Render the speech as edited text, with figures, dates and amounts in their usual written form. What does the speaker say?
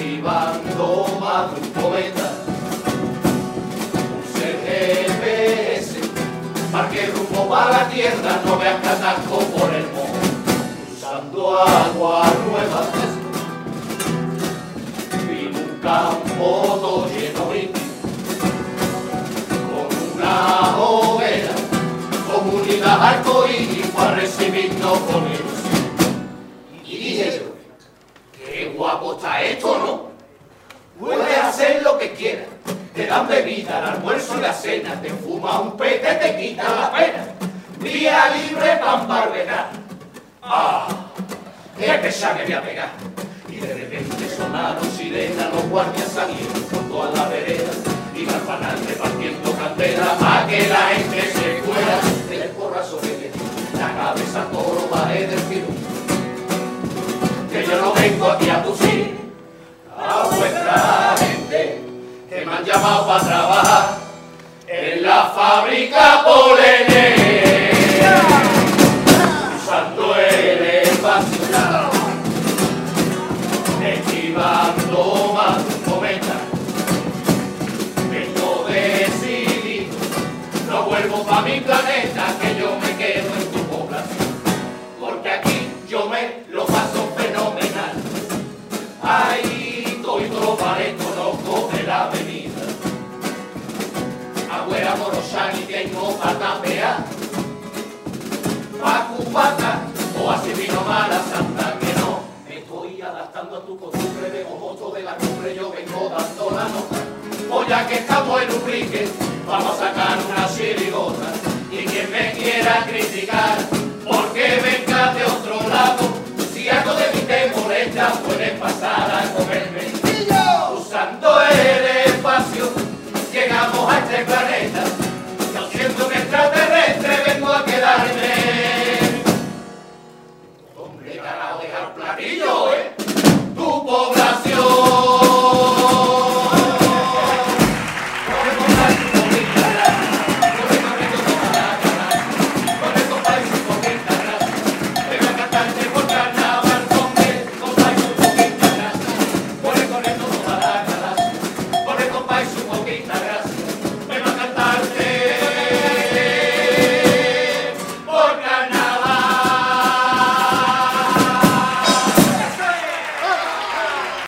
esquivando más de un cometa. Puse el GPS, marqué rumbo para la tierra, no veas que atasco por el mojo, cruzando aguas nuevas. Vi un campo todo lleno de indio, con una hoguera, comunidad arcoíris para recibirnos con ilusión. Y dije yo, qué guapo está esto, ¿no? Puedes hacer lo que quieras, te dan bebida, el almuerzo y la cena, te fumas un pete, te quita la pena. Vía libre pan barberar. ¡Ah! ¡Qué pesar que voy a pegar! Y de repente sonaron sirenas, los guardias salieron por todas las veredas, y Galvanal repartiendo candela para que la gente se fuera del porrazo que le di la cabeza a toro bajé del tirón. Que yo no vengo aquí a pusir a vuestra gente, que me han llamado para trabajar en la fábrica polenera, usando el espacio, esquivando más un cometa. Vengo decidido, no vuelvo pa' mi planeta, que yo me quedo en tu población, porque aquí yo me lo paso fenomenal. Ahí todos los bares conozco de la avenida. Agüera Morosani tengo pa' tapear, pa' cubata o así vino mala santa, que no me estoy adaptando a tu costumbre de moto de la cumbre, yo vengo dando la nota. Pues ya que estamos en un brinque, vamos a sacar una chirigota, y quien me quiera criticar